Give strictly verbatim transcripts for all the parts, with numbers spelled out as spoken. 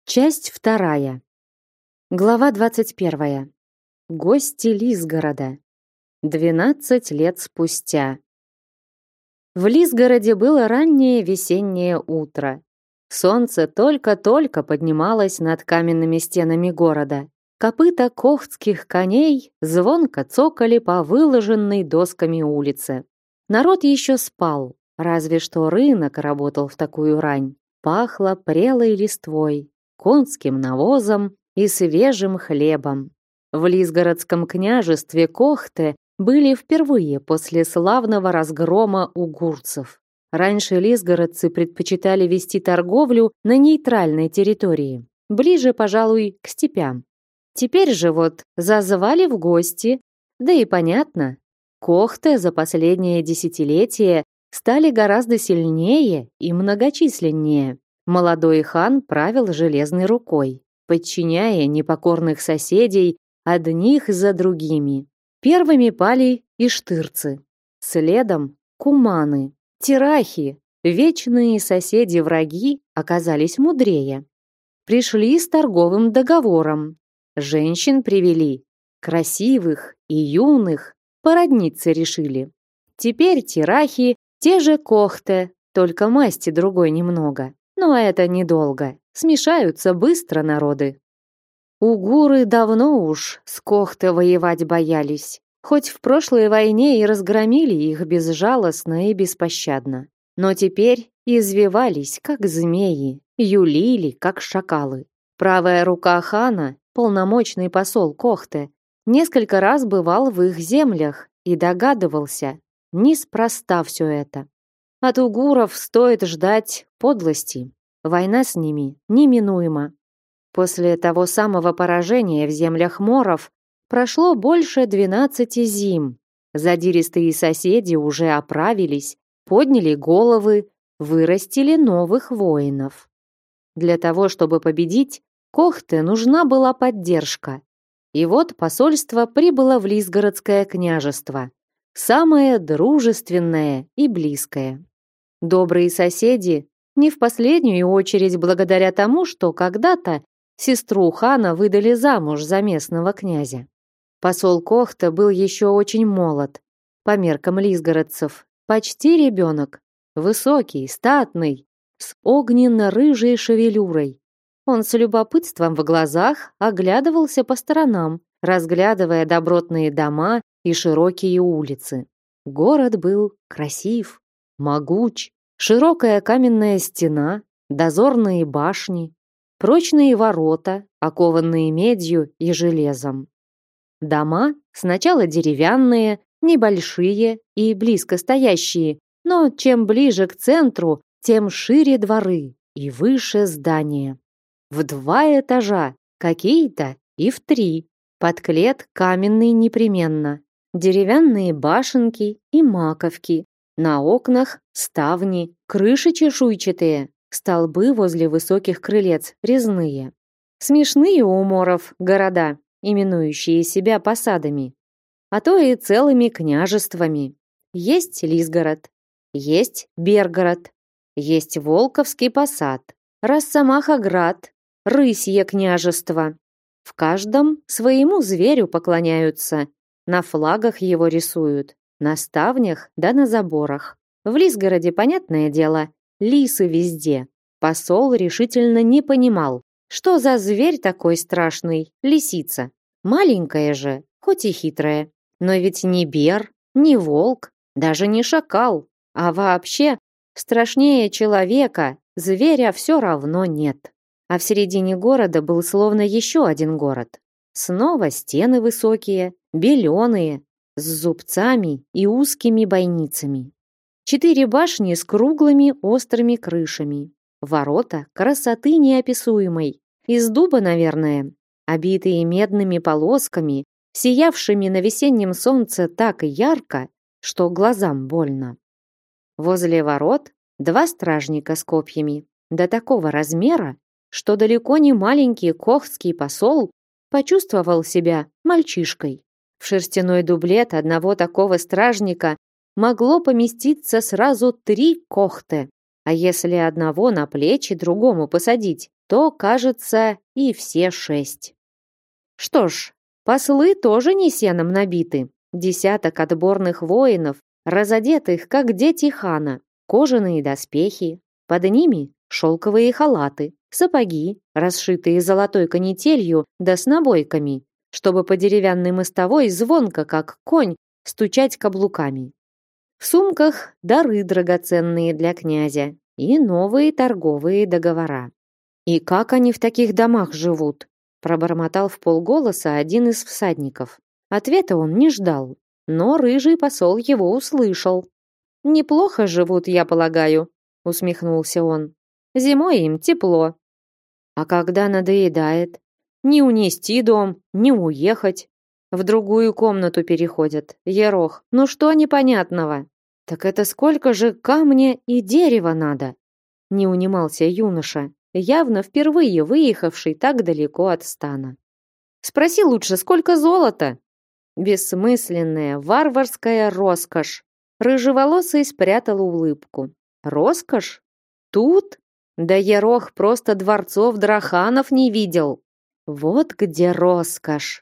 Часть вторая. Глава двадцать первая. Гости Лизгорода. Двенадцать лет спустя. В Лизгороде было раннее весеннее утро. Солнце только-только поднималось над каменными стенами города. Копыта кохтских коней звонко цокали по выложенной досками улице. Народ еще спал, разве что рынок работал в такую рань. Пахло прелой листвой, конским навозом и свежим хлебом. В Лизгородском княжестве Кохты были впервые после славного разгрома угурцев. Раньше лизгородцы предпочитали вести торговлю на нейтральной территории, ближе, пожалуй, к степям. Теперь же вот зазвали в гости, да и понятно, Кохты за последнее десятилетие стали гораздо сильнее и многочисленнее. Молодой хан правил железной рукой, подчиняя непокорных соседей одних за другими. Первыми пали иштырцы, следом куманы, тирахи, вечные соседи-враги, оказались мудрее. Пришли с торговым договором. Женщин привели, красивых и юных, породниться решили. Теперь тирахи те же Кохты, только масти другой немного. Но это недолго. Смешаются быстро народы. Угуры давно уж с Кохты воевать боялись. Хоть в прошлой войне и разгромили их безжалостно и беспощадно. Но теперь извивались, как змеи, юлили, как шакалы. Правая рука хана, полномочный посол Кохты, несколько раз бывал в их землях и догадывался, неспроста все это. От угуров стоит ждать подлости. Война с ними неминуема. После того самого поражения в землях моров прошло больше двенадцати зим. Задиристые соседи уже оправились, подняли головы, вырастили новых воинов. Для того, чтобы победить, Кохте нужна была поддержка. И вот посольство прибыло в Лизгородское княжество, самое дружественное и близкое. Добрые соседи, не в последнюю очередь благодаря тому, что когда-то сестру хана выдали замуж за местного князя. Посол Кохта был еще очень молод, по меркам лизгородцев, почти ребенок, высокий, статный, с огненно-рыжей шевелюрой. Он с любопытством в глазах оглядывался по сторонам, разглядывая добротные дома и широкие улицы. Город был красив, могуч, широкая каменная стена, дозорные башни, прочные ворота, окованные медью и железом. Дома сначала деревянные, небольшие и близко стоящие, но чем ближе к центру, тем шире дворы и выше здания. В два этажа, какие-то и в три, подклет каменный непременно, деревянные башенки и маковки, на окнах ставни, крыши чешуйчатые, столбы возле высоких крылец резные. Смешные у моров города, именующие себя посадами, а то и целыми княжествами. Есть Лизгород, есть Бергород, есть Волковский посад, Росомахоград, Рысье княжество. В каждом своему зверю поклоняются, на флагах его рисуют, на ставнях да на заборах. В Лизгороде, понятное дело, лисы везде. Посол решительно не понимал, что за зверь такой страшный, лисица. Маленькая же, хоть и хитрая. Но ведь не бер, не волк, даже не шакал. А вообще, страшнее человека, зверя все равно нет. А в середине города был словно еще один город. Снова стены высокие, беленые, с зубцами и узкими бойницами. Четыре башни с круглыми острыми крышами. Ворота красоты неописуемой. Из дуба, наверное, обитые медными полосками, сиявшими на весеннем солнце так ярко, что глазам больно. Возле ворот два стражника с копьями, до такого размера, что далеко не маленький кохтский посол почувствовал себя мальчишкой. В шерстяной дублет одного такого стражника могло поместиться сразу три кохты, а если одного на плечи другому посадить, то, кажется, и все шесть. Что ж, послы тоже не сеном набиты. Десяток отборных воинов, разодетых, как дети хана, кожаные доспехи, под ними шелковые халаты, сапоги, расшитые золотой канителью да с набойками, чтобы по деревянной мостовой звонко, как конь, стучать каблуками. В сумках дары драгоценные для князя и новые торговые договора. «И как они в таких домах живут?» пробормотал вполголоса один из всадников. Ответа он не ждал, но рыжий посол его услышал. «Неплохо живут, я полагаю», усмехнулся он. «Зимой им тепло. А когда надоедает? Не унести дом, не уехать. В другую комнату переходят. Ерох, ну что непонятного? Так это сколько же камня и дерева надо?» Не унимался юноша, явно впервые выехавший так далеко от стана. «Спроси лучше, сколько золота?» Бессмысленная, варварская роскошь. Рыжеволосый спрятал улыбку. «Роскошь? Тут? Да Ерох просто дворцов драханов не видел. Вот где роскошь.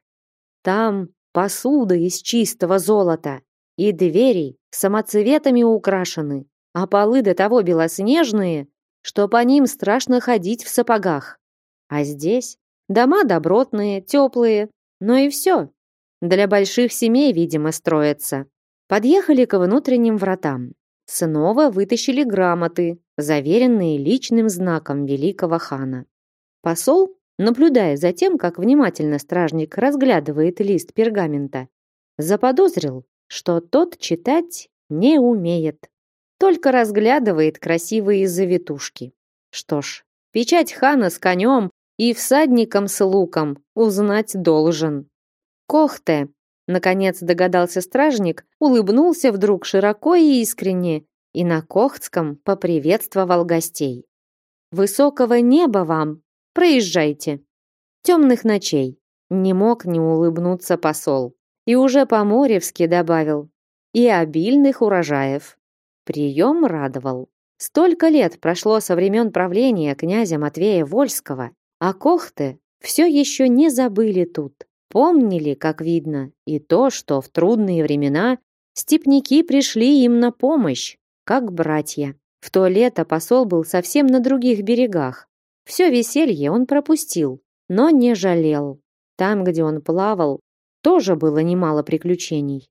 Там посуда из чистого золота, и двери самоцветами украшены, а полы до того белоснежные, что по ним страшно ходить в сапогах. А здесь дома добротные, теплые, но и все. Для больших семей, видимо, строятся». Подъехали к внутренним вратам. Снова вытащили грамоты, заверенные личным знаком великого хана. Посол, наблюдая за тем, как внимательно стражник разглядывает лист пергамента, заподозрил, что тот читать не умеет, только разглядывает красивые завитушки. Что ж, печать хана с конем и всадником с луком узнать должен. «Кохте», наконец догадался стражник, улыбнулся вдруг широко и искренне и на кохтском поприветствовал гостей. «Высокого неба вам! Проезжайте!» «Темных ночей!» Не мог не улыбнуться посол. И уже по-моревски добавил: «И обильных урожаев!» Прием радовал. Столько лет прошло со времен правления князя Матвея Вольского, а кохты все еще не забыли тут. Помнили, как видно, и то, что в трудные времена степняки пришли им на помощь, как братья. В то лето посол был совсем на других берегах. Все веселье он пропустил, но не жалел. Там, где он плавал, тоже было немало приключений.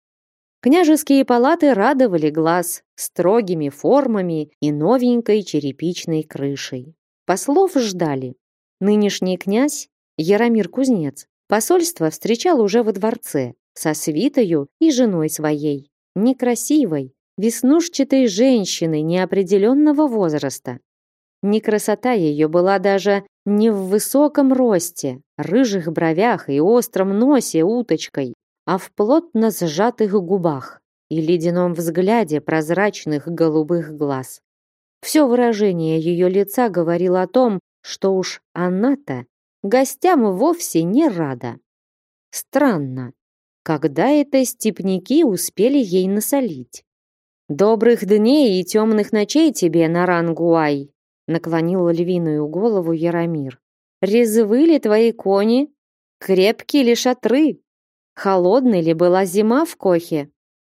Княжеские палаты радовали глаз строгими формами и новенькой черепичной крышей. Послов ждали. Нынешний князь, Яромир Кузнец, посольство встречал уже во дворце, со свитою и женой своей, некрасивой, веснушчатой женщиной неопределенного возраста. Не красота ее была даже не в высоком росте, рыжих бровях и остром носе уточкой, а в плотно сжатых губах и ледяном взгляде прозрачных голубых глаз. Все выражение ее лица говорило о том, что уж она-то гостям вовсе не рада. Странно, когда это степняки успели ей насолить. «Добрых дней и темных ночей тебе, Нарангуай!» наклонил львиную голову Яромир. «Резвы ли твои кони? Крепкие ли шатры? Холодной ли была зима в Кохе?»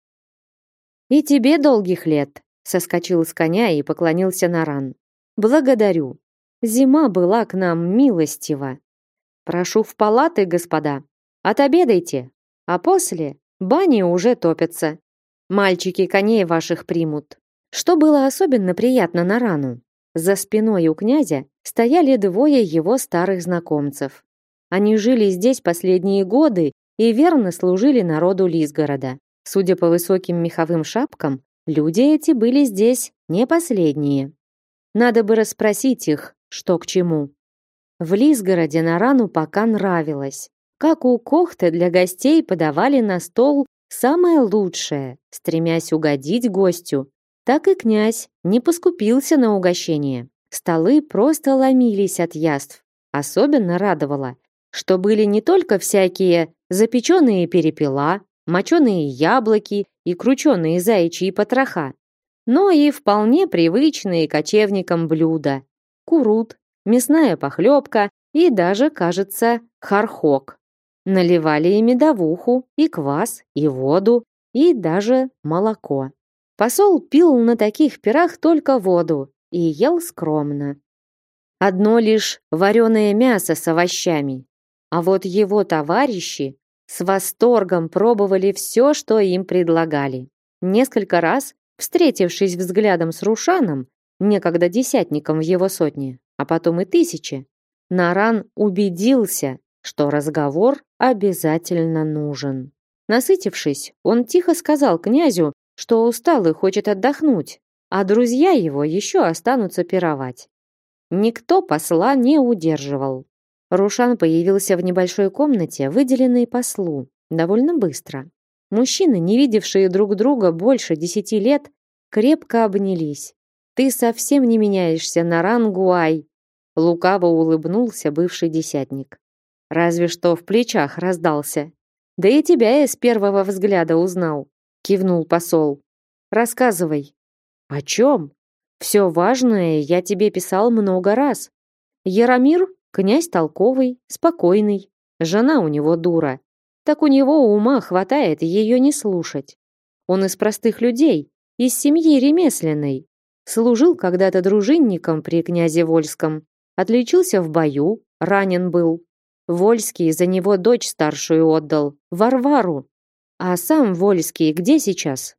«И тебе долгих лет!» соскочил с коня и поклонился Наран. «Благодарю. Зима была к нам милостива. Прошу в палаты, господа. Отобедайте, а после бани уже топятся. Мальчики коней ваших примут». Что было особенно приятно Нарану? За спиной у князя стояли двое его старых знакомцев. Они жили здесь последние годы и верно служили народу Лизгорода. Судя по высоким меховым шапкам, люди эти были здесь не последние. Надо бы расспросить их, что к чему. В Лизгороде Нарану пока нравилось. Как у Кохты для гостей подавали на стол самое лучшее, стремясь угодить гостю, так и князь не поскупился на угощение. Столы просто ломились от яств. Особенно радовало, что были не только всякие запеченные перепела, моченые яблоки и крученые заячьи потроха, но и вполне привычные кочевникам блюда: курут, мясная похлебка и даже, кажется, хархок. Наливали и медовуху, и квас, и воду, и даже молоко. Посол пил на таких пирах только воду и ел скромно. Одно лишь вареное мясо с овощами. А вот его товарищи с восторгом пробовали все, что им предлагали. Несколько раз, встретившись взглядом с Рушаном, некогда десятником в его сотне, а потом и тысяче, Наран убедился, что разговор обязательно нужен. Насытившись, он тихо сказал князю, что устал и хочет отдохнуть, а друзья его еще останутся пировать. Никто посла не удерживал. Рушан появился в небольшой комнате, выделенной послу, довольно быстро. Мужчины, не видевшие друг друга больше десяти лет, крепко обнялись. «Ты совсем не меняешься, Наран Гуай!» Лукаво улыбнулся бывший десятник. «Разве что в плечах раздался. Да и тебя я с первого взгляда узнал», кивнул посол. «Рассказывай». «О чем?» «Все важное я тебе писал много раз. Яромир — князь толковый, спокойный. Жена у него дура. Так у него ума хватает ее не слушать. Он из простых людей, из семьи ремесленной. Служил когда-то дружинником при князе Вольском. Отличился в бою, ранен был. Вольский за него дочь старшую отдал, Варвару. А сам Вольский где сейчас?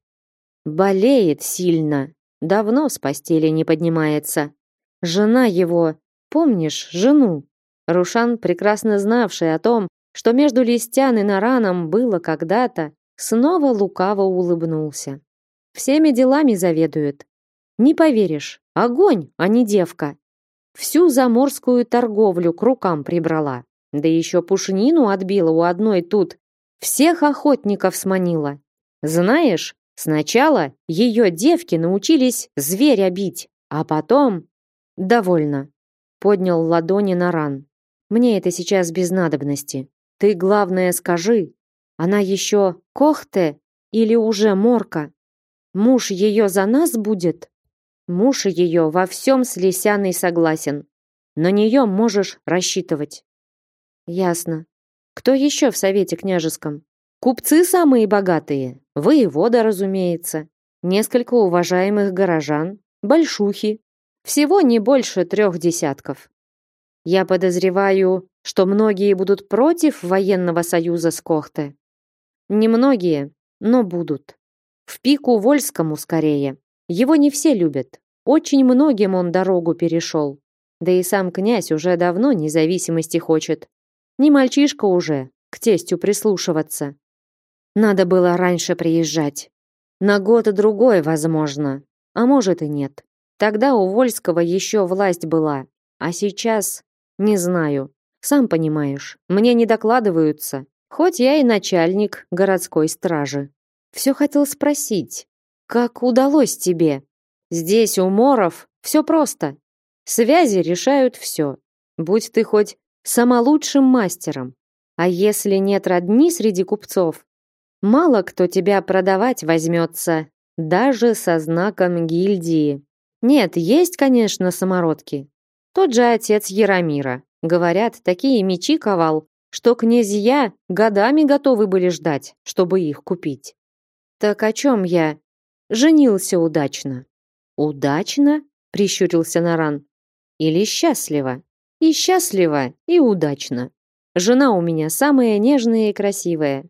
Болеет сильно. Давно с постели не поднимается. Жена его, помнишь, жену? Рушан, прекрасно знавший о том, что между Листян и Нараном было когда-то, снова лукаво улыбнулся. Всеми делами заведует. Не поверишь, огонь, а не девка. Всю заморскую торговлю к рукам прибрала. Да еще пушнину отбила у одной тут. Всех охотников сманила. Знаешь, сначала ее девки научились зверя бить, а потом... Довольно. Поднял ладони Наран. Мне это сейчас без надобности. Ты, главное, скажи, она еще Кохте или уже Морка? Муж ее за нас будет? Муж ее во всем с Лисяной согласен. На нее можешь рассчитывать. Ясно. Кто еще в совете княжеском? Купцы самые богатые, воевода, разумеется, несколько уважаемых горожан, большухи. Всего не больше трех десятков. Я подозреваю, что многие будут против военного союза с Кохте. Немногие, но будут. В пику Вольскому скорее. Его не все любят. Очень многим он дорогу перешел. Да и сам князь уже давно независимости хочет. Не мальчишка уже, к тестю прислушиваться. Надо было раньше приезжать. На год-другой, возможно. А может и нет. Тогда у Вольского еще власть была. А сейчас... Не знаю. Сам понимаешь, мне не докладываются. Хоть я и начальник городской стражи. Все хотел спросить. Как удалось тебе? Здесь у моров все просто. Связи решают все. Будь ты хоть самолучшим мастером. А если нет родни среди купцов, мало кто тебя продавать возьмется, даже со знаком гильдии. Нет, есть, конечно, самородки. Тот же отец Яромира. Говорят, такие мечи ковал, что князья годами готовы были ждать, чтобы их купить. Так о чем я? Женился удачно. Удачно? Прищурился Наран. Или счастливо? И счастливо, и удачно. Жена у меня самая нежная и красивая.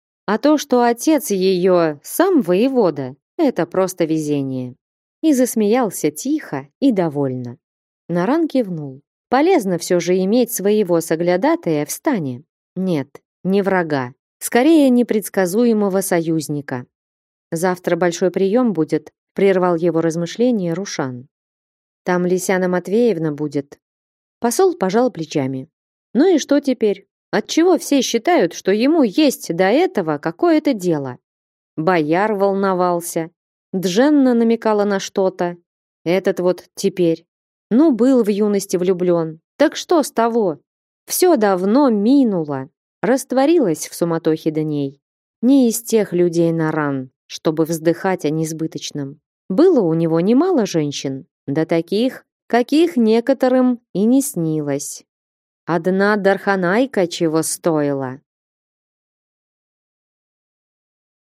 А то, что отец ее сам воевода, это просто везение. И засмеялся тихо и довольно. Наран кивнул. Полезно все же иметь своего соглядатая в стане. Нет, не врага. Скорее, непредсказуемого союзника. Завтра большой прием будет, прервал его размышления Рушан. Там Лисяна Матвеевна будет. Посол пожал плечами. Ну и что теперь? Отчего все считают, что ему есть до этого какое-то дело? Бояр волновался. Дженна намекала на что-то. Этот вот теперь. Ну, был в юности влюблен. Так что с того? Все давно минуло. Растворилось в суматохе дней. Не из тех людей Наран, чтобы вздыхать о несбыточном. Было у него немало женщин. Да таких, каких некоторым и не снилось. Одна Дарханайка чего стоила.